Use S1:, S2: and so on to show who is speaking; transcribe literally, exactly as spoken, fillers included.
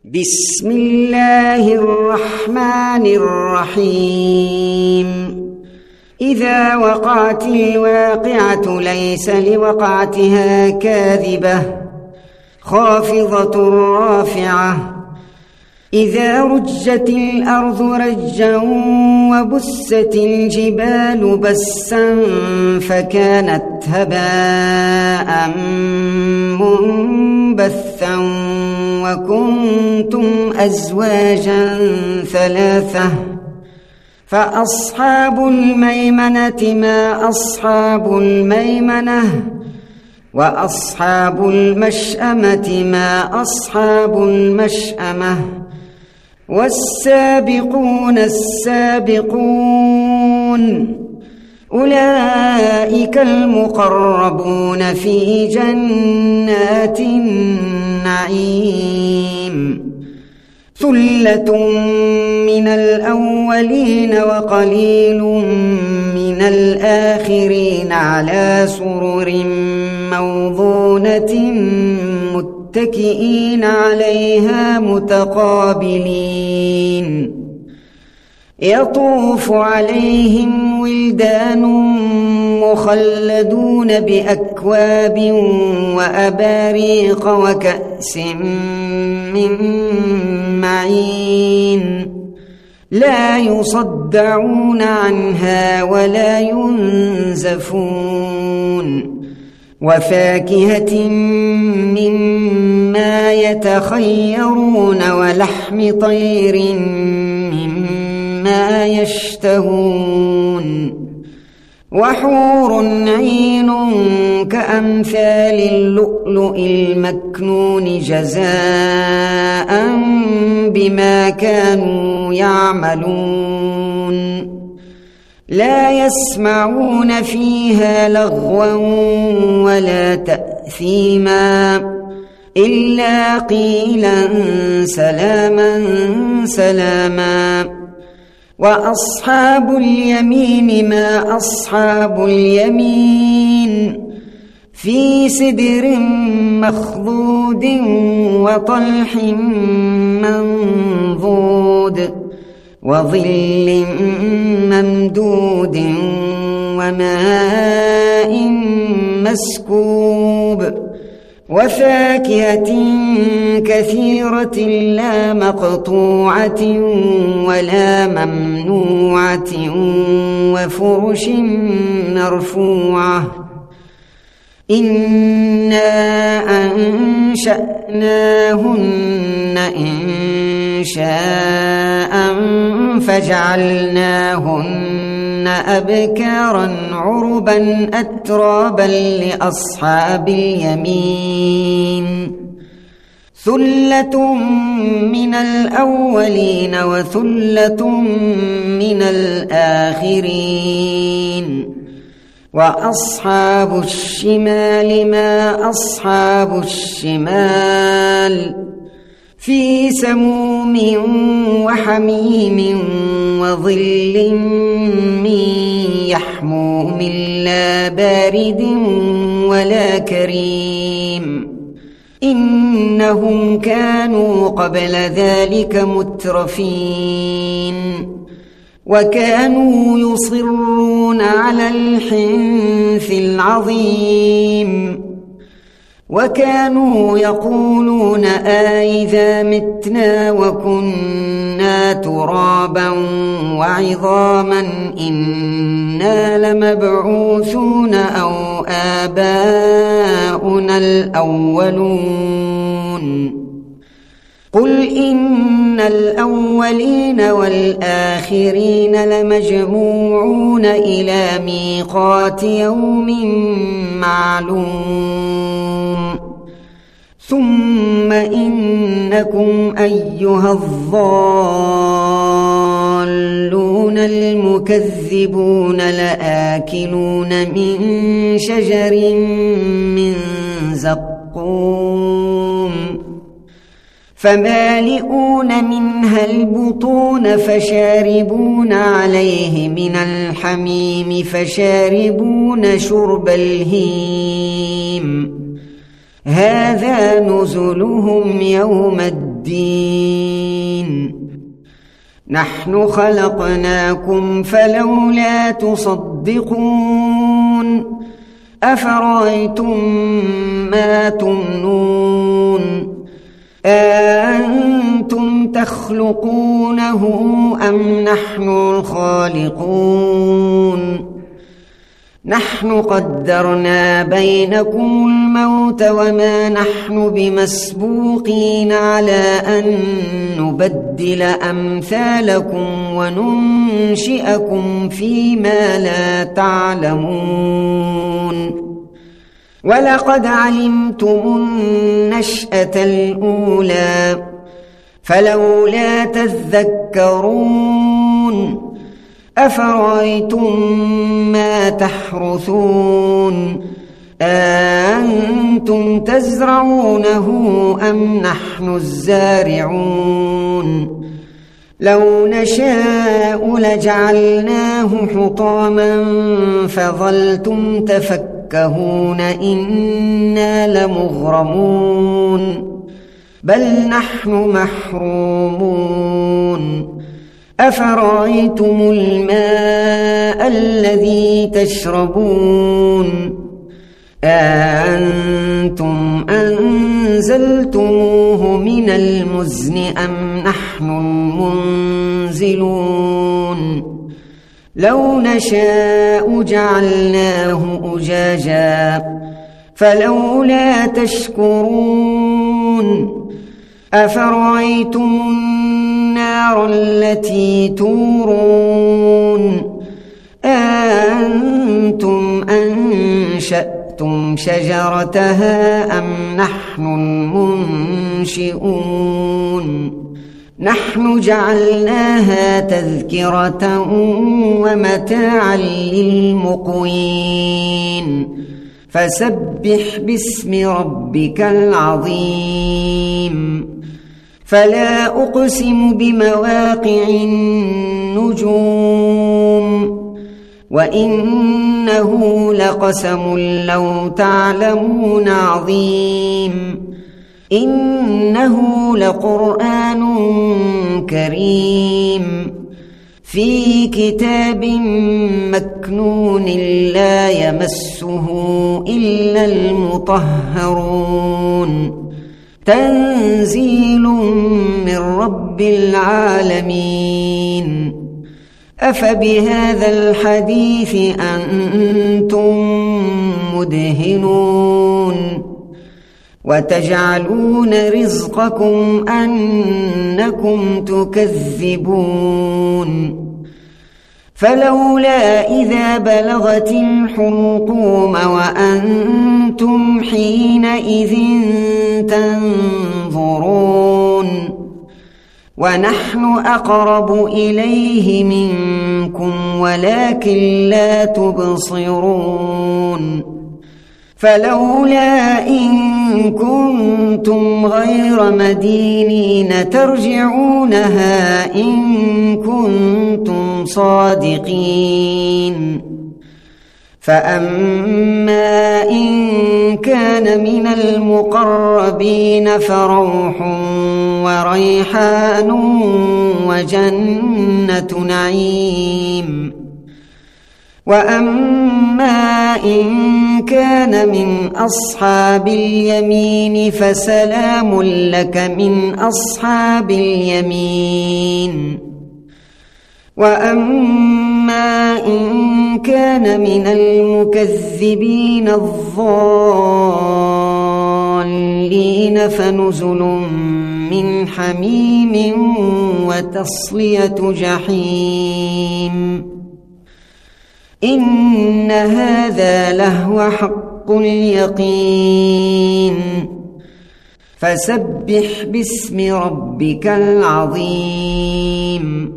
S1: بسم الله الرحمن الرحيم إذا وقعت الواقعة ليس لوقعتها كاذبة خافضة رافعة إذا رجت الأرض رجا وبست الجبال بسا فكانت هباء منبثا وكنتم أزواجا ثلاثة فأصحاب الميمنة ما أصحاب الميمنة وأصحاب المشأمة ما أصحاب المشأمة والسابقون السابقون أولئك المقربون في جنات النعيم ثلة من الأولين وقليل من الآخرين على سرر موضونة متكئين عليها متقابلين يطوف عليهم ولدان مخلدون بأكواب وأباريق وكأس من معين لا يصدعون عنها ولا ينزفون وفاكهة مما يتخيرون ولحم طير مما يشتهون وحور عين كأمثال اللؤلؤ المكنون جزاء بما كانوا يعملون لا يسمعون فيها لغوا ولا تأثيما إلا قيلا سلاما سلاما وأصحاب اليمين ما أصحاب اليمين في سدر مخضود وطلح منضود وظل ممدود وماء مسكوب وفاكهة كثيرة لا مقطوعة ولا ممنوعة وفرش مرفوعة إنا أنشأناهن إنشاء فجعلناهن أبكارا عربا أترابا لأصحاب اليمين ثلة من الأولين وثلة من الآخرين وأصحاب الشمال ما أصحاب الشمال في سموم وحميم وظل من يحموم لا بارد ولا كريم إنهم كانوا قبل ذلك مترفين وكانوا يصرون على الحنث العظيم وكانوا يقولون آئذا متنا وكنا ترابا وعظاما إنا لمبعوثون أو آباؤنا الأولون قل إن الأولين والآخرين لمجموعون إلى ميقات يوم معلوم ثم إنكم أيها الضالون المكذبون لآكلون من شجر من زقوم فمالئون منها البطون فشاربون عليه من الحميم فشاربون شرب الهيم هذا نزلهم يوم الدين الدين نحن خلقناكم فلولا تصدقون أفرأيتم ما تمنون أأنتم تخلقونه أم نحن الخالقون نحن قدرنا بينكم الموت وما نحن بمسبوقين على أن نبدل أمثالكم وننشئكم فيما لا تعلمون ولقد علمتم النشأة الأولى فلولا تذكرون أفرأيتم ما تحرثون أأنتم تزرعونه أم نحن الزارعون لو نشاء لجعلناه حطاما فظلتم تفكهون إنا لمغرمون بل نحن محرومون أفرأيتم الماء الذي تشربون أأنتم أنزلتموه من المزن أم نحن المنزلون لو نشاء جعلناه أجاجا فلولا تشكرون أفرأيتم النار التي تورون أأنتم أنشأتم شجرتها أم نحن المنشئون نحن جعلناها تذكرة ومتاعا للمقوين فسبح باسم ربك العظيم فلا أقسم بمواقع النجوم وإنه لقسم لو تعلمون عظيم إنه لقرآن كريم في كتاب مكنون لا يمسه إلا المطهرون تنزيل من رب العالمين أفبهذا الحديث أنتم مدهنون وتجعلون رزقكم أنكم تكذبون فلولا إذا بلغت الحلقوم وأنتم حينئذ تنظرون ونحن أقرب إليه منكم ولكن لا تبصرون فلولا إن كنتم غير مدينين ترجعونها إن كنتم صادقين فأما إن كان من المقربين فروح وريحان وجنة نعيم وأما إن كان من أصحاب اليمين فسلام لك من أصحاب اليمين وأما إن كان من المكذبين الضالين فنزل من حميم وتصلية جحيم إن هذا لهو حق اليقين فسبح باسم ربك العظيم